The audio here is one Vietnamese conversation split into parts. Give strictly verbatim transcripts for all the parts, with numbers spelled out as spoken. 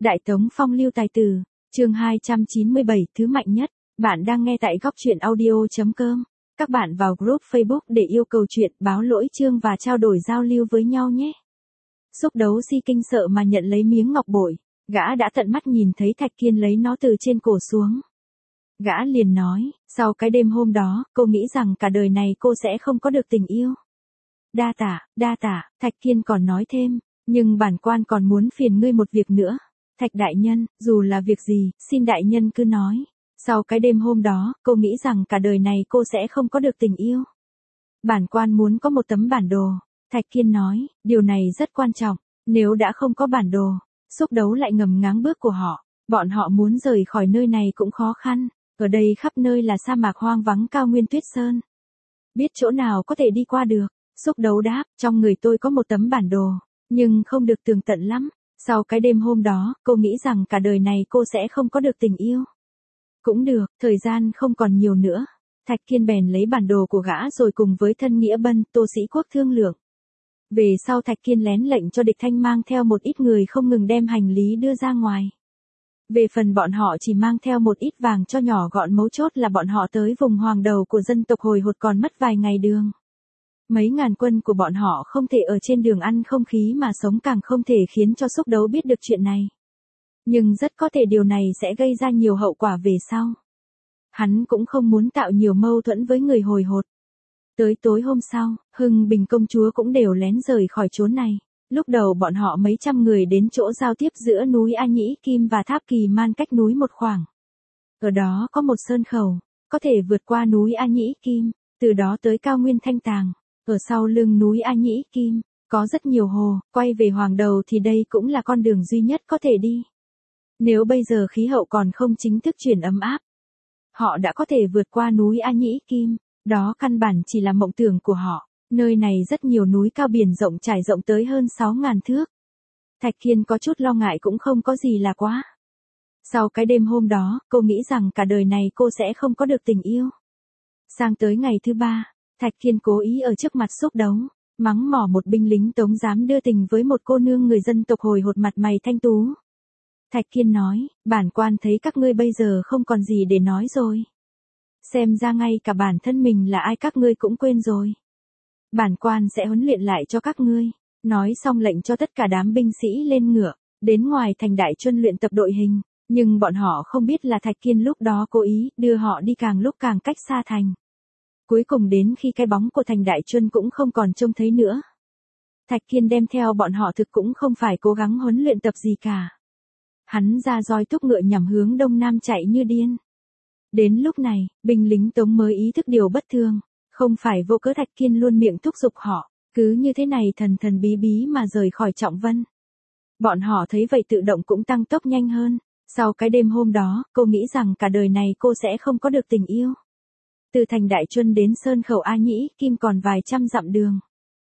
Đại Tống Phong lưu tài tử, chương hai trăm chín mươi bảy, thứ mạnh nhất. Bạn đang nghe tại góc truyện audio.com. Các bạn vào group Facebook để yêu cầu chuyện, báo lỗi chương và trao đổi giao lưu với nhau nhé. Xúc Đấu Si kinh sợ mà nhận lấy miếng ngọc bội, gã đã tận mắt nhìn thấy Thạch Kiên lấy nó từ trên cổ xuống. Gã liền nói, sau cái đêm hôm đó, cô nghĩ rằng cả đời này cô sẽ không có được tình yêu. Đa tả, đa tả, Thạch Kiên còn nói thêm, nhưng bản quan còn muốn phiền ngươi một việc nữa. Thạch đại nhân, dù là việc gì, xin đại nhân cứ nói. Sau cái đêm hôm đó, cô nghĩ rằng cả đời này cô sẽ không có được tình yêu. Bản quan muốn có một tấm bản đồ. Thạch Kiên nói, điều này rất quan trọng, nếu đã không có bản đồ, Xúc Đấu lại ngầm ngáng bước của họ, bọn họ muốn rời khỏi nơi này cũng khó khăn, ở đây khắp nơi là sa mạc hoang vắng cao nguyên tuyết sơn. Biết chỗ nào có thể đi qua được, Xúc Đấu đáp, trong người tôi có một tấm bản đồ, nhưng không được tường tận lắm. Sau cái đêm hôm đó, cô nghĩ rằng cả đời này cô sẽ không có được tình yêu. Cũng được, thời gian không còn nhiều nữa. Thạch Kiên bèn lấy bản đồ của gã rồi cùng với thân nghĩa bân, Tô Sĩ Quốc thương lượng. Về sau Thạch Kiên lén lệnh cho địch thanh mang theo một ít người không ngừng đem hành lý đưa ra ngoài. Về phần bọn họ chỉ mang theo một ít vàng cho nhỏ gọn, mấu chốt là bọn họ tới vùng hoàng đầu của dân tộc hồi hột còn mất vài ngày đường. Mấy ngàn quân của bọn họ không thể ở trên đường ăn không khí mà sống, càng không thể khiến cho Xúc Đấu biết được chuyện này. Nhưng rất có thể điều này sẽ gây ra nhiều hậu quả về sau. Hắn cũng không muốn tạo nhiều mâu thuẫn với người hồi hột. Tới tối hôm sau, Hưng Bình công chúa cũng đều lén rời khỏi chốn này. Lúc đầu bọn họ mấy trăm người đến chỗ giao tiếp giữa núi A Nhĩ Kim và Tháp Kỳ Man cách núi một khoảng. Ở đó có một sơn khẩu, có thể vượt qua núi A Nhĩ Kim, từ đó tới cao nguyên Thanh Tàng. Ở sau lưng núi A Nhĩ Kim, có rất nhiều hồ, quay về hoàng đầu thì đây cũng là con đường duy nhất có thể đi. Nếu bây giờ khí hậu còn không chính thức chuyển ấm áp, họ đã có thể vượt qua núi A Nhĩ Kim, đó căn bản chỉ là mộng tưởng của họ. Nơi này rất nhiều núi cao biển rộng trải rộng tới hơn sáu ngàn thước. Thạch Kiên có chút lo ngại cũng không có gì là quá. Sau cái đêm hôm đó, cô nghĩ rằng cả đời này cô sẽ không có được tình yêu. Sang tới ngày thứ ba, Thạch Kiên cố ý ở trước mặt Xúc Đấu, mắng mỏ một binh lính Tống dám đưa tình với một cô nương người dân tộc hồi hột mặt mày thanh tú. Thạch Kiên nói, bản quan thấy các ngươi bây giờ không còn gì để nói rồi. Xem ra ngay cả bản thân mình là ai các ngươi cũng quên rồi. Bản quan sẽ huấn luyện lại cho các ngươi. Nói xong lệnh cho tất cả đám binh sĩ lên ngựa, đến ngoài thành Đại Chuân luyện tập đội hình. Nhưng bọn họ không biết là Thạch Kiên lúc đó cố ý đưa họ đi càng lúc càng cách xa thành. Cuối cùng đến khi cái bóng của thành Đại Chuân cũng không còn trông thấy nữa. Thạch Kiên đem theo bọn họ thực cũng không phải cố gắng huấn luyện tập gì cả. Hắn ra roi thúc ngựa nhằm hướng đông nam chạy như điên. Đến lúc này, binh lính Tống mới ý thức điều bất thường. Không phải vô cớ Thạch Kiên luôn miệng thúc giục họ, cứ như thế này thần thần bí bí mà rời khỏi Trọng Vân. Bọn họ thấy vậy tự động cũng tăng tốc nhanh hơn. Sau cái đêm hôm đó, cô nghĩ rằng cả đời này cô sẽ không có được tình yêu. Từ thành Đại Chuân đến Sơn Khẩu A Nhĩ Kim còn vài trăm dặm đường.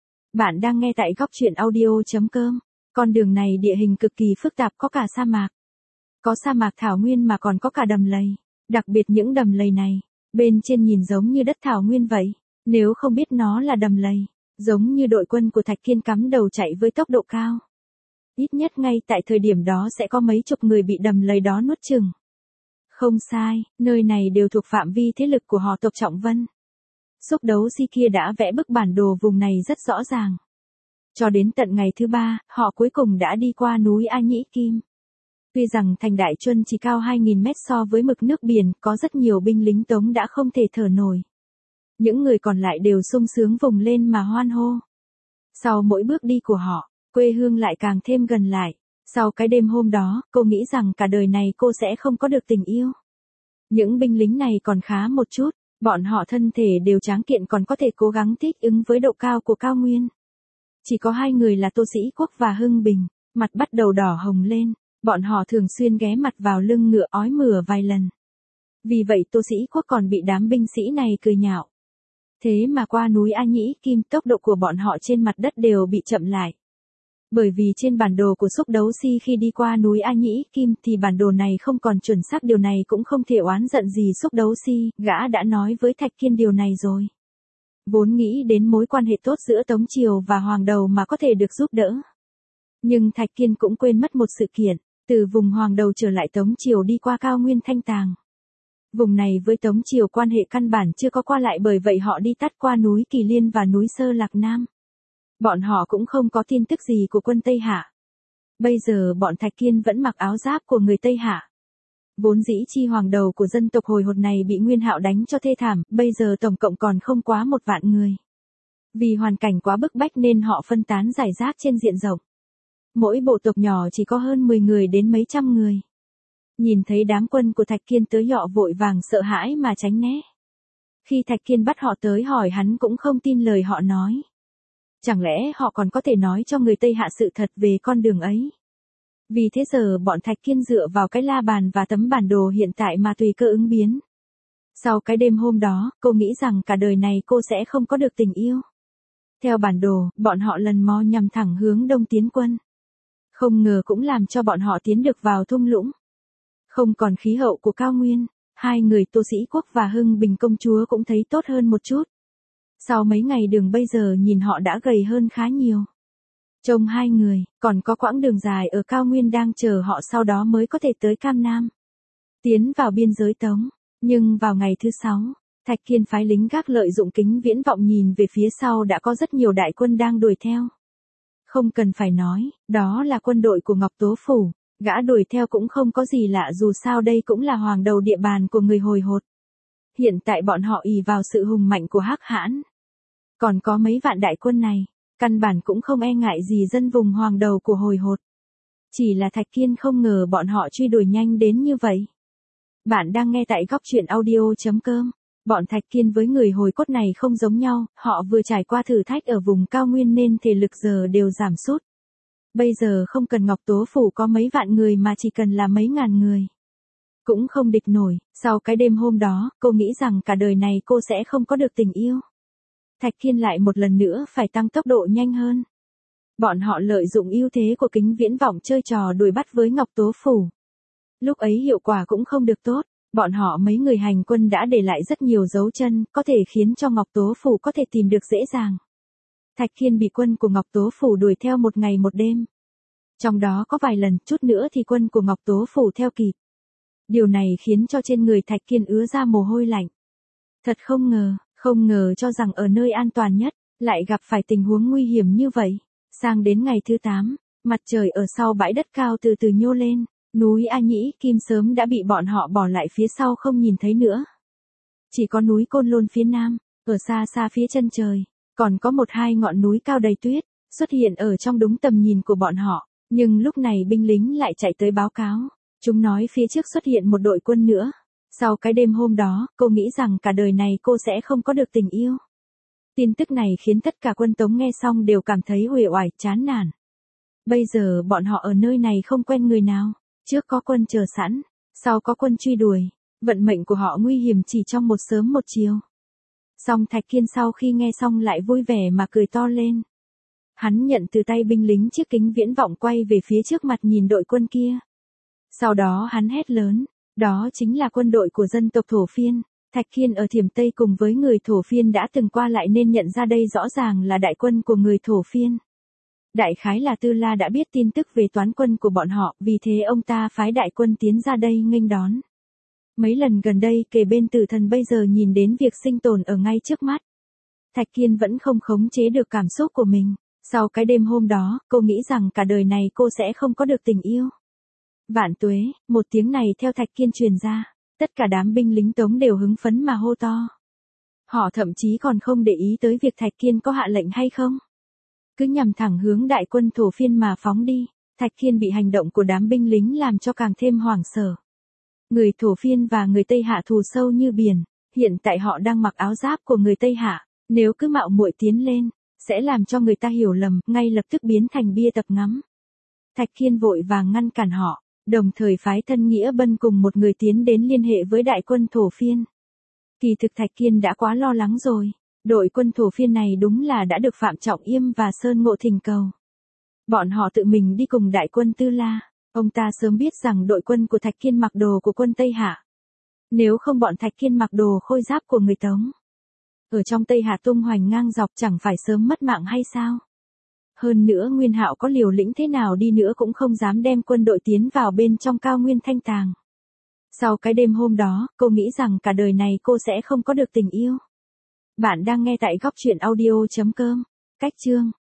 Bạn đang nghe tại góc truyện audio.com. Con đường này địa hình cực kỳ phức tạp, có cả sa mạc. Có sa mạc thảo nguyên mà còn có cả đầm lầy. Đặc biệt những đầm lầy này, bên trên nhìn giống như đất thảo nguyên vậy. Nếu không biết nó là đầm lầy, giống như đội quân của Thạch Kiên cắm đầu chạy với tốc độ cao. Ít nhất ngay tại thời điểm đó sẽ có mấy chục người bị đầm lầy đó nuốt chửng. Không sai, nơi này đều thuộc phạm vi thế lực của họ tộc Trọng Vân. Xúc Đấu Si kia đã vẽ bức bản đồ vùng này rất rõ ràng. Cho đến tận ngày thứ ba, họ cuối cùng đã đi qua núi A Nhĩ Kim. Tuy rằng thành Đại Chuân chỉ cao hai nghìn mét so với mực nước biển, có rất nhiều binh lính Tống đã không thể thở nổi. Những người còn lại đều sung sướng vùng lên mà hoan hô. Sau mỗi bước đi của họ, quê hương lại càng thêm gần lại. Sau cái đêm hôm đó, cô nghĩ rằng cả đời này cô sẽ không có được tình yêu. Những binh lính này còn khá một chút, bọn họ thân thể đều tráng kiện còn có thể cố gắng thích ứng với độ cao của cao nguyên. Chỉ có hai người là Tô Sĩ Quốc và Hưng Bình, mặt bắt đầu đỏ hồng lên, bọn họ thường xuyên ghé mặt vào lưng ngựa ói mửa vài lần. Vì vậy Tô Sĩ Quốc còn bị đám binh sĩ này cười nhạo. Thế mà qua núi A Nhĩ Kim, tốc độ của bọn họ trên mặt đất đều bị chậm lại. Bởi vì trên bản đồ của Xúc Đấu Si khi đi qua núi A Nhĩ Kim thì bản đồ này không còn chuẩn xác, điều này cũng không thể oán giận gì Xúc Đấu Si, gã đã nói với Thạch Kiên điều này rồi. Vốn nghĩ đến mối quan hệ tốt giữa Tống Triều và Hoàng Đầu mà có thể được giúp đỡ. Nhưng Thạch Kiên cũng quên mất một sự kiện, Từ vùng Hoàng Đầu trở lại Tống Triều đi qua cao nguyên Thanh Tàng. Vùng này với Tống Triều quan hệ căn bản chưa có qua lại, bởi vậy họ đi tắt qua núi Kỳ Liên và núi Sơ Lạc Nam. Bọn họ cũng không có tin tức gì của quân Tây Hạ. Bây giờ bọn Thạch Kiên vẫn mặc áo giáp của người Tây Hạ. Vốn dĩ chi Hoàng Đầu của dân tộc Hồi Hột này bị Nguyên Hạo đánh cho thê thảm, bây giờ tổng cộng còn không quá một vạn người. Vì hoàn cảnh quá bức bách nên họ phân tán rải rác trên diện rộng. Mỗi bộ tộc nhỏ chỉ có hơn mười người đến mấy trăm người. Nhìn thấy đám quân của Thạch Kiên tới, họ vội vàng sợ hãi mà tránh né. Khi Thạch Kiên bắt họ tới hỏi, hắn cũng không tin lời họ nói. Chẳng lẽ họ còn có thể nói cho người Tây Hạ sự thật về con đường ấy? Vì thế giờ bọn Thạch Kiên dựa vào cái la bàn và tấm bản đồ hiện tại mà tùy cơ ứng biến. Sau cái đêm hôm đó, cô nghĩ rằng cả đời này cô sẽ không có được tình yêu. Theo bản đồ, bọn họ lần mò nhằm thẳng hướng đông tiến quân. Không ngờ cũng làm cho bọn họ tiến được vào thung lũng. Không còn khí hậu của cao nguyên, hai người Tô Sĩ Quốc và Hưng Bình công chúa cũng thấy tốt hơn một chút. Sau mấy ngày đường bây giờ nhìn họ đã gầy hơn khá nhiều. Trông hai người, còn có quãng đường dài ở cao nguyên đang chờ họ, sau đó mới có thể tới Cam Nam. Tiến vào biên giới Tống, nhưng vào ngày thứ sáu, Thạch Kiên phái lính gác lợi dụng kính viễn vọng nhìn về phía sau, đã có rất nhiều đại quân đang đuổi theo. Không cần phải nói, đó là quân đội của Ngọc Tố Phủ, gã đuổi theo cũng không có gì lạ, dù sao đây cũng là Hoàng Đầu địa bàn của người Hồi Hột. Hiện tại bọn họ ỷ vào sự hùng mạnh của Hắc Hãn. Còn có mấy vạn đại quân này, căn bản cũng không e ngại gì dân vùng Hoàng Đầu của Hồi Hột. Chỉ là Thạch Kiên không ngờ bọn họ truy đuổi nhanh đến như vậy. Bạn đang nghe tại góc truyện audio chấm com. Bọn Thạch Kiên với người Hồi Cốt này không giống nhau, họ vừa trải qua thử thách ở vùng cao nguyên nên thể lực giờ đều giảm sút. Bây giờ không cần Ngọc Tố Phủ có mấy vạn người mà chỉ cần là mấy ngàn người. Cũng không địch nổi. Sau cái đêm hôm đó, cô nghĩ rằng cả đời này cô sẽ không có được tình yêu. Thạch Kiên lại một lần nữa phải tăng tốc độ nhanh hơn. Bọn họ lợi dụng ưu thế của kính viễn vọng chơi trò đuổi bắt với Ngọc Tố Phủ. Lúc ấy hiệu quả cũng không được tốt, bọn họ mấy người hành quân đã để lại rất nhiều dấu chân, có thể khiến cho Ngọc Tố Phủ có thể tìm được dễ dàng. Thạch Kiên bị quân của Ngọc Tố Phủ đuổi theo một ngày một đêm. Trong đó có vài lần, chút nữa thì quân của Ngọc Tố Phủ theo kịp. Điều này khiến cho trên người Thạch Kiên ứa ra mồ hôi lạnh. Thật không ngờ, không ngờ cho rằng ở nơi an toàn nhất, lại gặp phải tình huống nguy hiểm như vậy. Sang đến ngày thứ tám, mặt trời ở sau bãi đất cao từ từ nhô lên, núi A Nhĩ Kim sớm đã bị bọn họ bỏ lại phía sau không nhìn thấy nữa. Chỉ có núi Côn Lôn phía nam, ở xa xa phía chân trời, còn có một hai ngọn núi cao đầy tuyết, xuất hiện ở trong đúng tầm nhìn của bọn họ, nhưng lúc này binh lính lại chạy tới báo cáo. Chúng nói phía trước xuất hiện một đội quân nữa. Sau cái đêm hôm đó, cô nghĩ rằng cả đời này cô sẽ không có được tình yêu. Tin tức này khiến tất cả quân Tống nghe xong đều cảm thấy uể oải, chán nản. Bây giờ bọn họ ở nơi này không quen người nào, trước có quân chờ sẵn, sau có quân truy đuổi, vận mệnh của họ nguy hiểm chỉ trong một sớm một chiều. Song Thạch Kiên sau khi nghe xong lại vui vẻ mà cười to lên. Hắn nhận từ tay binh lính chiếc kính viễn vọng quay về phía trước mặt nhìn đội quân kia. Sau đó hắn hét lớn, đó chính là quân đội của dân tộc Thổ Phiên. Thạch Kiên ở Thiểm Tây cùng với người Thổ Phiên đã từng qua lại nên nhận ra đây rõ ràng là đại quân của người Thổ Phiên. Đại khái là Tư La đã biết tin tức về toán quân của bọn họ, vì thế ông ta phái đại quân tiến ra đây nghênh đón. Mấy lần gần đây kề bên Tử Thần bây giờ nhìn đến việc sinh tồn ở ngay trước mắt. Thạch Kiên vẫn không khống chế được cảm xúc của mình. Sau cái đêm hôm đó, cô nghĩ rằng cả đời này cô sẽ không có được tình yêu. Vạn tuế, một tiếng này theo Thạch Kiên truyền ra, tất cả đám binh lính Tống đều hứng phấn mà hô to. Họ thậm chí còn không để ý tới việc Thạch Kiên có hạ lệnh hay không. Cứ nhằm thẳng hướng đại quân Thổ Phiên mà phóng đi. Thạch Kiên bị hành động của đám binh lính làm cho càng thêm hoảng sợ. Người Thổ Phiên và người Tây Hạ thù sâu như biển, hiện tại họ đang mặc áo giáp của người Tây Hạ, nếu cứ mạo muội tiến lên, sẽ làm cho người ta hiểu lầm, ngay lập tức biến thành bia tập ngắm. Thạch Kiên vội vàng ngăn cản họ, đồng thời phái Thân Nghĩa Bân cùng một người tiến đến liên hệ với đại quân Thổ Phiên. Kỳ thực Thạch Kiên đã quá lo lắng rồi, đội quân Thổ Phiên này đúng là đã được Phạm Trọng Yêm và Sơn Ngộ thỉnh cầu. Bọn họ tự mình đi cùng đại quân Tư La, ông ta sớm biết rằng đội quân của Thạch Kiên mặc đồ của quân Tây Hạ. Nếu không bọn Thạch Kiên mặc đồ khôi giáp của người Tống, ở trong Tây Hạ tung hoành ngang dọc chẳng phải sớm mất mạng hay sao? Hơn nữa Nguyên Hạo có liều lĩnh thế nào đi nữa cũng không dám đem quân đội tiến vào bên trong cao nguyên Thanh Tàng. Sau cái đêm hôm đó, cô nghĩ rằng cả đời này cô sẽ không có được tình yêu. Bạn đang nghe tại góc truyện audio chấm com. Cách chương